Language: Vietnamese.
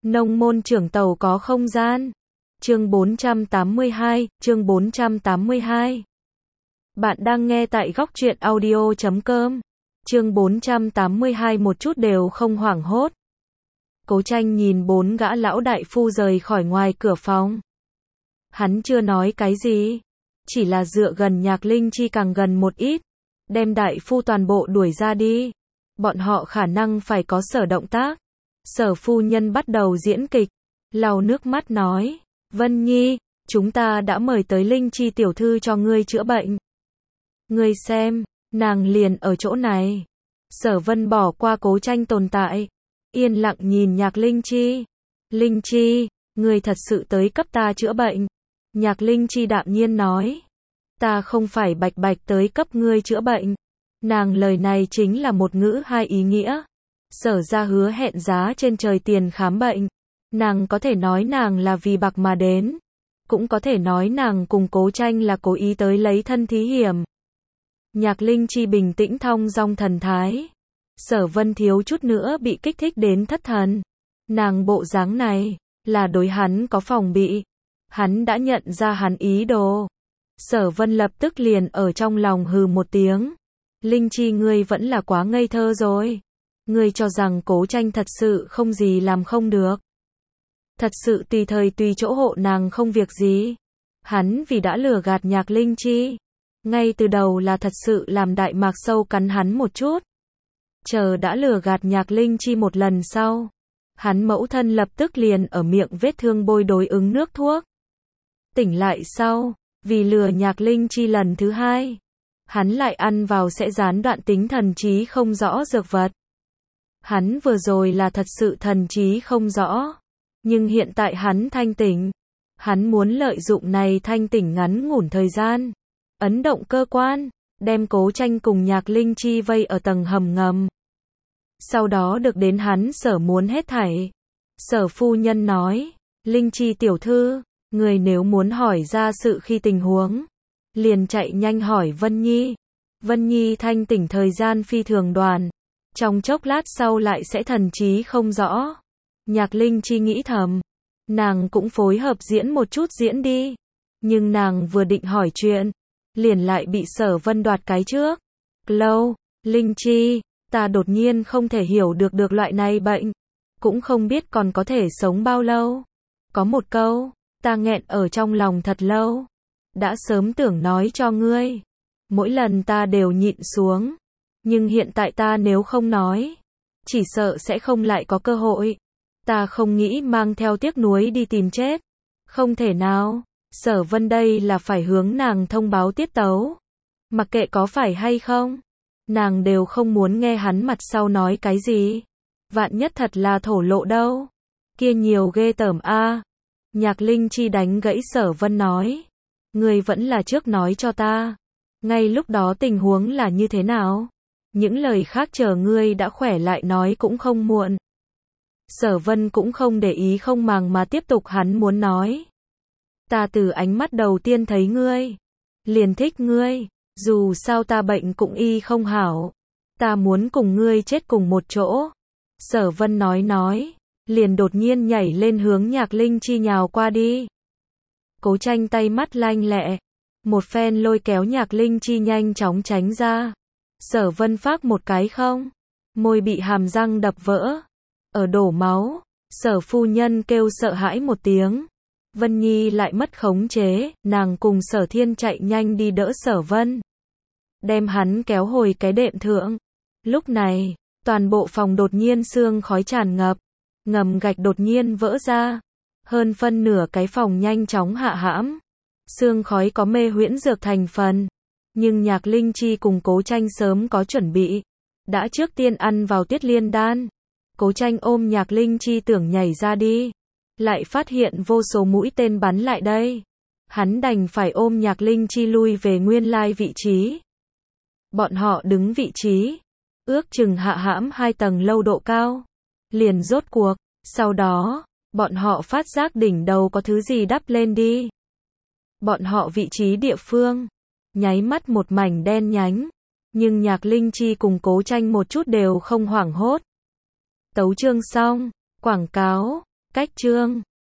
Nông môn trưởng tàu có không gian. Chương 482, chương 482. Bạn đang nghe tại góc truyện audio.com. Chương 482 một chút đều không hoảng hốt. Cố Tranh nhìn bốn gã lão đại phu rời khỏi ngoài cửa phòng. Hắn chưa nói cái gì, chỉ là dựa gần Nhạc Linh Chi càng gần một ít, đem đại phu toàn bộ đuổi ra đi. Bọn họ khả năng phải có Sở động tác. Sở phu nhân bắt đầu diễn kịch, lau nước mắt nói, Vân Nhi, chúng ta đã mời tới Linh Chi tiểu thư cho ngươi chữa bệnh. Ngươi xem, nàng liền ở chỗ này. Sở Vân bỏ qua Cố Tranh tồn tại, yên lặng nhìn Nhạc Linh Chi. Linh Chi, ngươi thật sự tới cấp ta chữa bệnh. Nhạc Linh Chi đạm nhiên nói, ta không phải bạch bạch tới cấp ngươi chữa bệnh. Nàng lời này chính là một ngữ hai ý nghĩa. Sở ra hứa hẹn giá trên trời tiền khám bệnh. Nàng có thể nói nàng là vì bạc mà đến, cũng có thể nói nàng cùng Cố Tranh là cố ý tới lấy thân thí hiểm. Nhạc Linh Chi bình tĩnh thong dong thần thái. Sở Vân thiếu chút nữa bị kích thích đến thất thần. Nàng bộ dáng này, là đối hắn có phòng bị. Hắn đã nhận ra hắn ý đồ. Sở Vân lập tức liền ở trong lòng hừ một tiếng. Linh Chi ngươi vẫn là quá ngây thơ rồi. Ngươi cho rằng Cố Tranh thật sự không gì làm không được. Thật sự tùy thời tùy chỗ hộ nàng không việc gì. Hắn vì đã lừa gạt Nhạc Linh Chi, ngay từ đầu là thật sự làm Đại Mạc Sâu cắn hắn một chút. Chờ đã lừa gạt Nhạc Linh Chi một lần sau, hắn mẫu thân lập tức liền ở miệng vết thương bôi đối ứng nước thuốc. Tỉnh lại sau, vì lừa Nhạc Linh Chi lần thứ hai, hắn lại ăn vào sẽ gián đoạn tính thần trí không rõ dược vật. Hắn vừa rồi là thật sự thần trí không rõ, nhưng hiện tại hắn thanh tỉnh. Hắn muốn lợi dụng này thanh tỉnh ngắn ngủn thời gian, ấn động cơ quan, đem Cố Tranh cùng Nhạc Linh Chi vây ở tầng hầm ngầm. Sau đó được đến hắn sở muốn hết thảy. Sở phu nhân nói, Linh Chi tiểu thư, người nếu muốn hỏi ra sự khi tình huống, liền chạy nhanh hỏi Vân Nhi. Vân Nhi thanh tỉnh thời gian phi thường đoạn, trong chốc lát sau lại sẽ thần trí không rõ. Nhạc Linh Chi nghĩ thầm, nàng cũng phối hợp diễn một chút diễn đi. Nhưng nàng vừa định hỏi chuyện, liền lại bị Sở Vân đoạt cái trước. Lâu, Linh Chi, ta đột nhiên không thể hiểu được loại này bệnh, cũng không biết còn có thể sống bao lâu. Có một câu, ta nghẹn ở trong lòng thật lâu, đã sớm tưởng nói cho ngươi. Mỗi lần ta đều nhịn xuống, nhưng hiện tại ta nếu không nói, chỉ sợ sẽ không lại có cơ hội. Ta không nghĩ mang theo tiếc nuối đi tìm chết. Không thể nào. Sở Vân đây là phải hướng nàng thông báo tiết tấu. Mặc kệ có phải hay không, nàng đều không muốn nghe hắn mặt sau nói cái gì. Vạn nhất thật là thổ lộ đâu. Kia nhiều ghê tởm a. Nhạc Linh Chi đánh gãy Sở Vân nói, ngươi vẫn là trước nói cho ta. Ngay lúc đó tình huống là như thế nào? Những lời khác chờ ngươi đã khỏe lại nói cũng không muộn. Sở Vân cũng không để ý không màng mà tiếp tục hắn muốn nói. Ta từ ánh mắt đầu tiên thấy ngươi, liền thích ngươi, dù sao ta bệnh cũng y không hảo. Ta muốn cùng ngươi chết cùng một chỗ. Sở Vân nói, liền đột nhiên nhảy lên hướng Nhạc Linh Chi nhào qua đi. Cố Tranh tay mắt lanh lẹ, một phen lôi kéo Nhạc Linh Chi nhanh chóng tránh ra. Sở Vân phác một cái không, môi bị hàm răng đập vỡ, ở đổ máu. Sở phu nhân kêu sợ hãi một tiếng. Vân Nhi lại mất khống chế, nàng cùng Sở Thiên chạy nhanh đi đỡ Sở Vân, đem hắn kéo hồi cái đệm thượng. Lúc này, toàn bộ phòng đột nhiên sương khói tràn ngập, ngầm gạch đột nhiên vỡ ra, hơn phân nửa cái phòng nhanh chóng hạ hãm. Sương khói có mê huyễn dược thành phần, nhưng Nhạc Linh Chi cùng Cố Tranh sớm có chuẩn bị, đã trước tiên ăn vào Tuyết Liên đan. Cố Tranh ôm Nhạc Linh Chi tưởng nhảy ra đi, lại phát hiện vô số mũi tên bắn lại đây. Hắn đành phải ôm Nhạc Linh Chi lui về nguyên lai vị trí. Bọn họ đứng vị trí, ước chừng hạ hãm 2 tầng lâu độ cao. Liền rốt cuộc, sau đó, bọn họ phát giác đỉnh đầu có thứ gì đắp lên đi. Bọn họ vị trí địa phương, nháy mắt một mảnh đen nhánh. Nhưng Nhạc Linh Chi cùng Cố Tranh một chút đều không hoảng hốt. Tấu chương xong, quảng cáo. cách chương